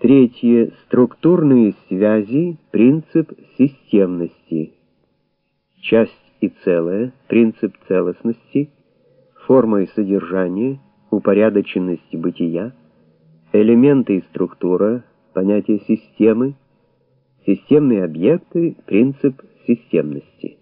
Третье. Структурные связи, принцип системности. Часть и целое, принцип целостности, форма и содержание, упорядоченность бытия, элементы и структура, понятие системы, системные объекты, принцип системности.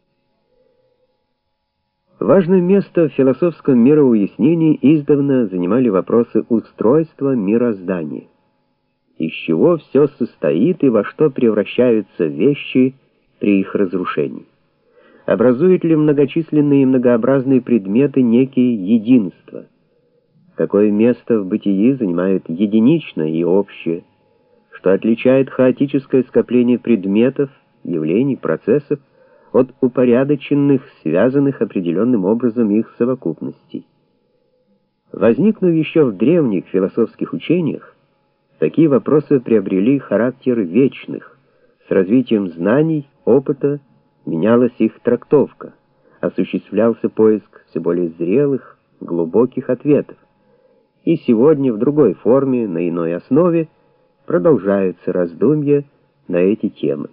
Важное место в философском мироуяснении издавна занимали вопросы устройства мироздания. Из чего все состоит и во что превращаются вещи при их разрушении? Образуют ли многочисленные и многообразные предметы некие единства? Какое место в бытии занимает единичное и общее? Что отличает хаотическое скопление предметов, явлений, процессов от упорядоченных, связанных определенным образом их совокупностей? Возникнув еще в древних философских учениях, такие вопросы приобрели характер вечных. С развитием знаний, опыта менялась их трактовка, осуществлялся поиск все более зрелых, глубоких ответов. И сегодня в другой форме, на иной основе, продолжаются раздумья на эти темы.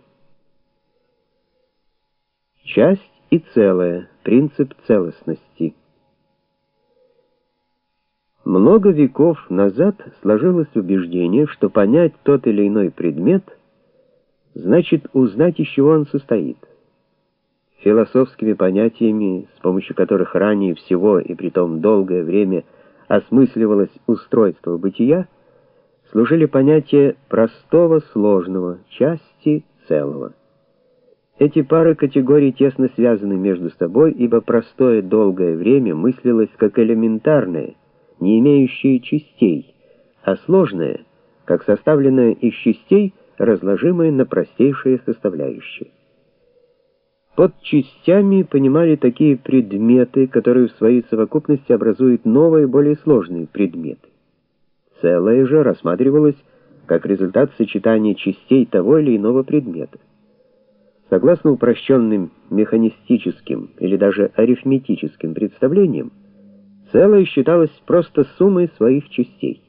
Часть и целое, принцип целостности. Много веков назад сложилось убеждение, что понять тот или иной предмет значит узнать, из чего он состоит. Философскими понятиями, с помощью которых ранее всего и притом долгое время осмысливалось устройство бытия, служили понятия простого, сложного, части, целого. Эти пары категорий тесно связаны между собой, ибо простое долгое время мыслилось как элементарное, не имеющее частей, а сложное, как составленное из частей, разложимое на простейшие составляющие. Под частями понимали такие предметы, которые в своей совокупности образуют новые, более сложные предметы. Целое же рассматривалось как результат сочетания частей того или иного предмета. Согласно упрощенным механистическим или даже арифметическим представлениям, целое считалось просто суммой своих частей.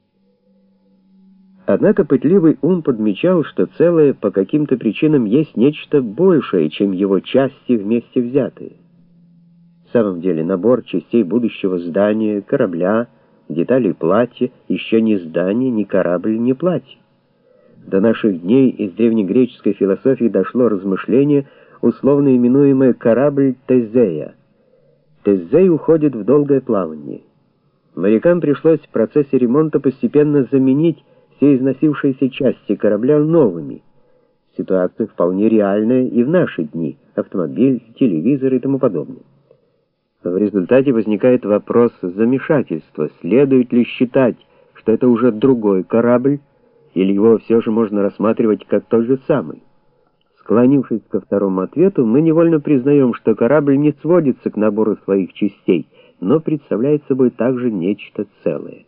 Однако пытливый ум подмечал, что целое по каким-то причинам есть нечто большее, чем его части вместе взятые. В самом деле набор частей будущего здания, корабля, деталей платья еще не здание, ни корабль, ни платье. До наших дней из древнегреческой философии дошло размышление, условно именуемое корабль Тезея. Тезей уходит в долгое плавание. Морякам пришлось в процессе ремонта постепенно заменить все износившиеся части корабля новыми. Ситуация вполне реальная и в наши дни: автомобиль, телевизор и тому подобное. В результате возникает вопрос замешательства: следует ли считать, что это уже другой корабль, или его все же можно рассматривать как тот же самый? Склонившись ко второму ответу, мы невольно признаем, что корабль не сводится к набору своих частей, но представляет собой также нечто целое.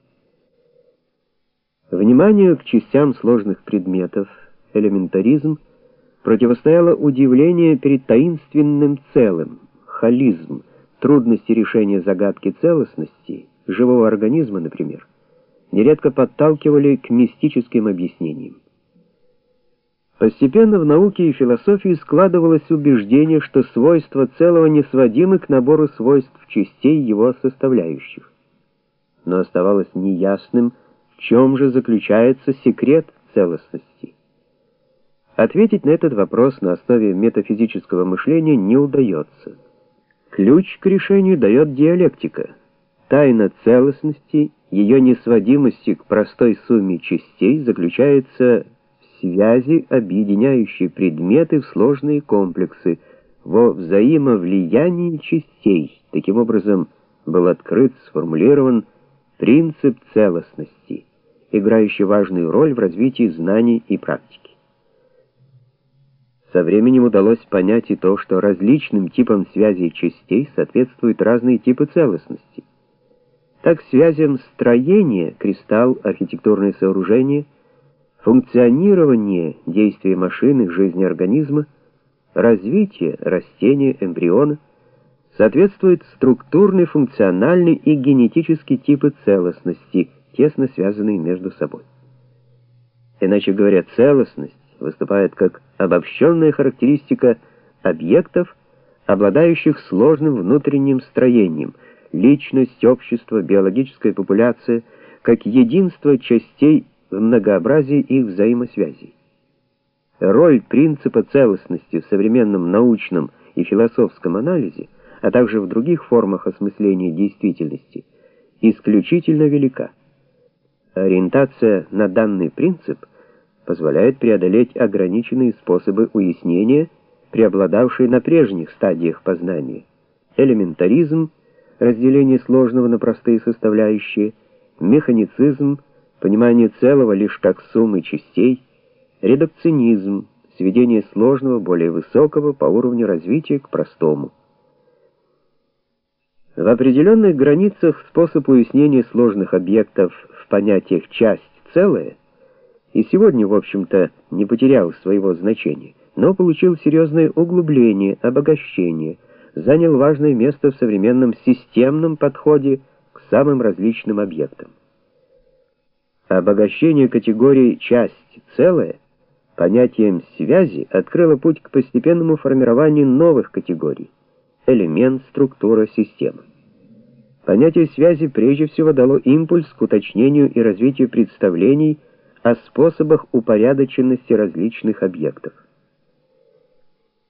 Вниманию к частям сложных предметов, элементаризм, противостояло удивление перед таинственным целым, холизм, трудности решения загадки целостности, живого организма, например, нередко подталкивали к мистическим объяснениям. Постепенно в науке и философии складывалось убеждение, что свойства целого не сводимы к набору свойств частей его составляющих. Но оставалось неясным, в чем же заключается секрет целостности. Ответить на этот вопрос на основе метафизического мышления не удается. Ключ к решению дает диалектика. Тайна целостности, ее несводимости к простой сумме частей заключается в связи, объединяющей предметы в сложные комплексы, во взаимовлиянии частей. Таким образом, был открыт, сформулирован принцип целостности, играющий важную роль в развитии знаний и практики. Со временем удалось понять и то, что различным типам связей частей соответствуют разные типы целостности. Так связям строения, кристалл, архитектурное сооружение, функционирование, действия машины, жизни организма, развитие растения, эмбриона соответствуют структурный, функциональный и генетический типы целостности, тесно связанные между собой. иначе говоря, целостность, выступает как обобщенная характеристика объектов, обладающих сложным внутренним строением, личность, общество, биологическая популяция, как единство частей в многообразии их взаимосвязей. Роль принципа целостности в современном научном и философском анализе, а также в других формах осмысления действительности, исключительно велика. Ориентация на данный принцип позволяет преодолеть ограниченные способы уяснения, преобладавшие на прежних стадиях познания: элементаризм, разделение сложного на простые составляющие, механицизм, понимание целого лишь как суммы частей, редукционизм, сведение сложного, более высокого по уровню развития к простому. В определенных границах способ уяснения сложных объектов в понятиях «часть», «целое» и сегодня, в общем-то, не потерял своего значения, но получил серьезное углубление, обогащение, занял важное место в современном системном подходе к самым различным объектам. Обогащение категории «часть», «целое» понятием связи открыло путь к постепенному формированию новых категорий: элемент, структура, система. Понятие связи прежде всего дало импульс к уточнению и развитию представлений о способах упорядоченности различных объектов.